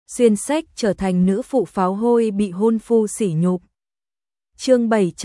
xuyên sách trở thành nữ phụ pháo hôi bị hôn phu sỉ nhục. Chương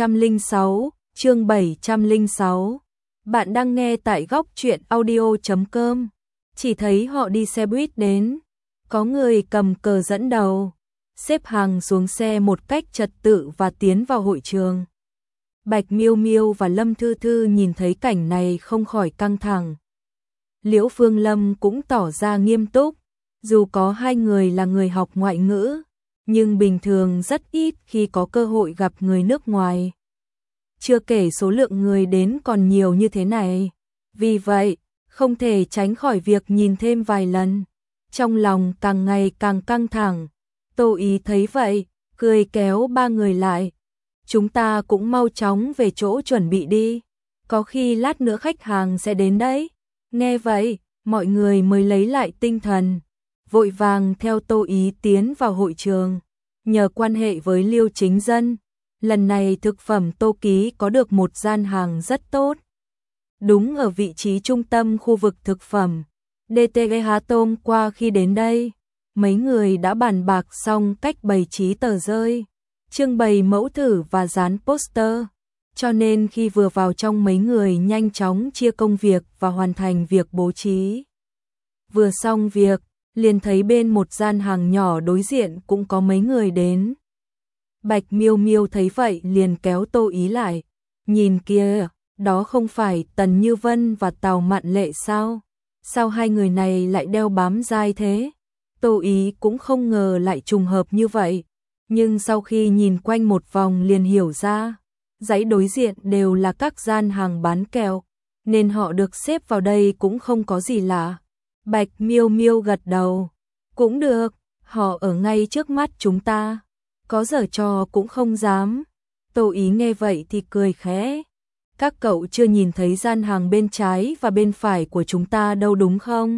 706. Bạn đang nghe tại góc truyện audio.com. Chỉ thấy họ đi xe buýt đến, có người cầm cờ dẫn đầu, xếp hàng xuống xe một cách trật tự và tiến vào hội trường. Bạch Miêu Miêu và Lâm Thư Thư nhìn thấy cảnh này không khỏi căng thẳng. Liễu Phương Lâm cũng tỏ ra nghiêm túc, dù có hai người là người học ngoại ngữ, nhưng bình thường rất ít khi có cơ hội gặp người nước ngoài. Chưa kể số lượng người đến còn nhiều như thế này, vì vậy, không thể tránh khỏi việc nhìn thêm vài lần. Trong lòng càng ngày càng căng thẳng, Tô Ý thấy vậy, cười kéo ba người lại. Chúng ta cũng mau chóng về chỗ chuẩn bị đi, có khi lát nữa khách hàng sẽ đến đấy. Nghe vậy, mọi người mới lấy lại tinh thần, vội vàng theo Tô Ý tiến vào hội trường. Nhờ quan hệ với Liêu Chính Dân, lần này thực phẩm Tô Ký có được một gian hàng rất tốt. Đúng ở vị trí trung tâm khu vực thực phẩm. DTG Há Tôm qua khi đến đây, mấy người đã bàn bạc xong cách bày trí tờ rơi, trưng bày mẫu thử và dán poster. Cho nên khi vừa vào trong, mấy người nhanh chóng chia công việc và hoàn thành việc bố trí. Vừa xong việc, liền thấy bên một gian hàng nhỏ đối diện cũng có mấy người đến. Bạch Miêu Miêu thấy vậy liền kéo Tô Ý lại. Nhìn kia, đó không phải Tần Như Vân và Tào Mạn Lệ sao? Sao hai người này lại đeo bám dai thế? Tô Ý cũng không ngờ lại trùng hợp như vậy. Nhưng sau khi nhìn quanh một vòng liền hiểu ra, dãy đối diện đều là các gian hàng bán kẹo, nên họ được xếp vào đây cũng không có gì lạ. Bạch Miêu Miêu gật đầu. Cũng được, họ ở ngay trước mắt chúng ta, có giở trò cũng không dám. Tô Ý nghe vậy thì cười khẽ. Các cậu chưa nhìn thấy gian hàng bên trái và bên phải của chúng ta đâu đúng không?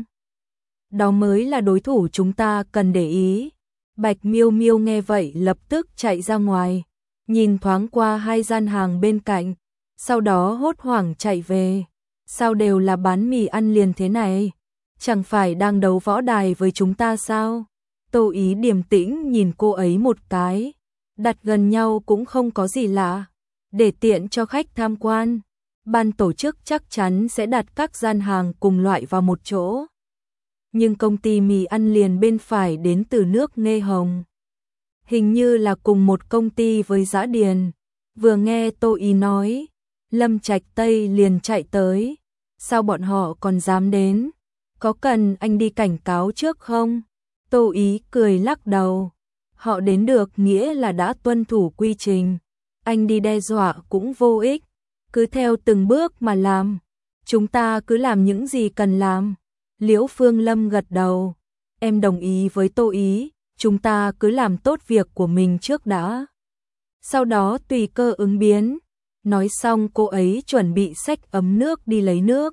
Đó mới là đối thủ chúng ta cần để ý. Bạch Miêu Miêu nghe vậy lập tức chạy ra ngoài, nhìn thoáng qua hai gian hàng bên cạnh, sau đó hốt hoảng chạy về. Sao đều là bán mì ăn liền thế này? Chẳng phải đang đấu võ đài với chúng ta sao? Tô Ý điềm tĩnh nhìn cô ấy một cái, đặt gần nhau cũng không có gì lạ. Để tiện cho khách tham quan, ban tổ chức chắc chắn sẽ đặt các gian hàng cùng loại vào một chỗ. Nhưng công ty mì ăn liền bên phải đến từ nước Nghê Hồng, hình như là cùng một công ty với Dã Điền. Vừa nghe Tô Ý nói, Lâm Trạch Tây liền chạy tới. Sao bọn họ còn dám đến? Có cần anh đi cảnh cáo trước không? Tô Ý cười lắc đầu. Họ đến được nghĩa là đã tuân thủ quy trình. Anh đi đe dọa cũng vô ích. Cứ theo từng bước mà làm. Chúng ta cứ làm những gì cần làm. Liễu Phương Lâm gật đầu. Em đồng ý với Tô Ý. Chúng ta cứ làm tốt việc của mình trước đã, sau đó tùy cơ ứng biến. Nói xong cô ấy chuẩn bị xách ấm nước đi lấy nước.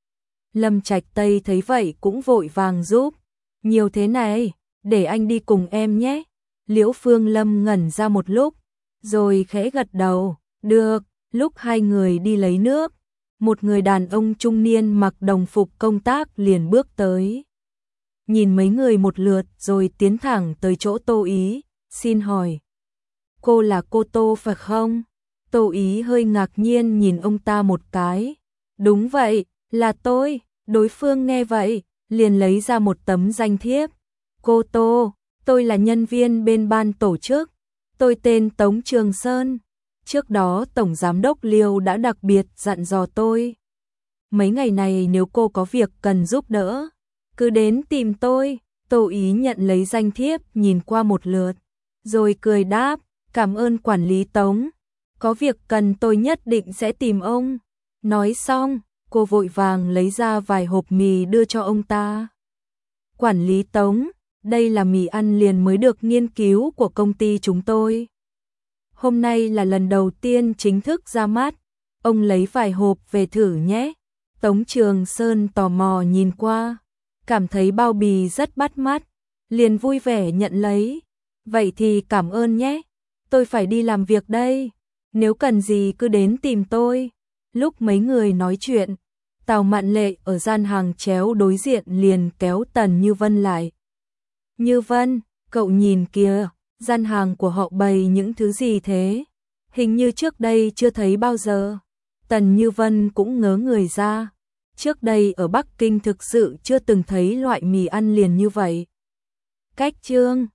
Lâm Trạch Tây thấy vậy cũng vội vàng giúp. Nhiều thế này, để anh đi cùng em nhé. Liễu Phương Lâm ngẩn ra một lúc, rồi khẽ gật đầu. Được. Lúc hai người đi lấy nước, một người đàn ông trung niên mặc đồng phục công tác liền bước tới. Nhìn mấy người một lượt rồi tiến thẳng tới chỗ Tô Ý. Xin hỏi, cô là cô Tô phải không? Tô Ý hơi ngạc nhiên nhìn ông ta một cái. Đúng vậy, là tôi. Đối phương nghe vậy, liền lấy ra một tấm danh thiếp. Cô Tô, tôi là nhân viên bên ban tổ chức. Tôi tên Tống Trường Sơn. Trước đó Tổng Giám đốc Liêu đã đặc biệt dặn dò tôi. Mấy ngày này nếu cô có việc cần giúp đỡ, cứ đến tìm tôi. Tô Ý nhận lấy danh thiếp nhìn qua một lượt, rồi cười đáp, cảm ơn quản lý Tống. Có việc cần tôi nhất định sẽ tìm ông. Nói xong, cô vội vàng lấy ra vài hộp mì đưa cho ông ta. Quản lý Tống, đây là mì ăn liền mới được nghiên cứu của công ty chúng tôi. Hôm nay là lần đầu tiên chính thức ra mắt, ông lấy vài hộp về thử nhé. Tống Trường Sơn tò mò nhìn qua, cảm thấy bao bì rất bắt mắt, liền vui vẻ nhận lấy. Vậy thì cảm ơn nhé, tôi phải đi làm việc đây, nếu cần gì cứ đến tìm tôi. Lúc mấy người nói chuyện, Tào Mạn Lệ ở gian hàng chéo đối diện liền kéo Tần Như Vân lại. Như Vân, Cậu nhìn kìa, gian hàng của họ bày những thứ gì thế? Hình như trước đây chưa thấy bao giờ. Tần Như Vân cũng ngớ người ra. Trước đây ở Bắc Kinh thực sự chưa từng thấy loại mì ăn liền như vậy. Cách Trương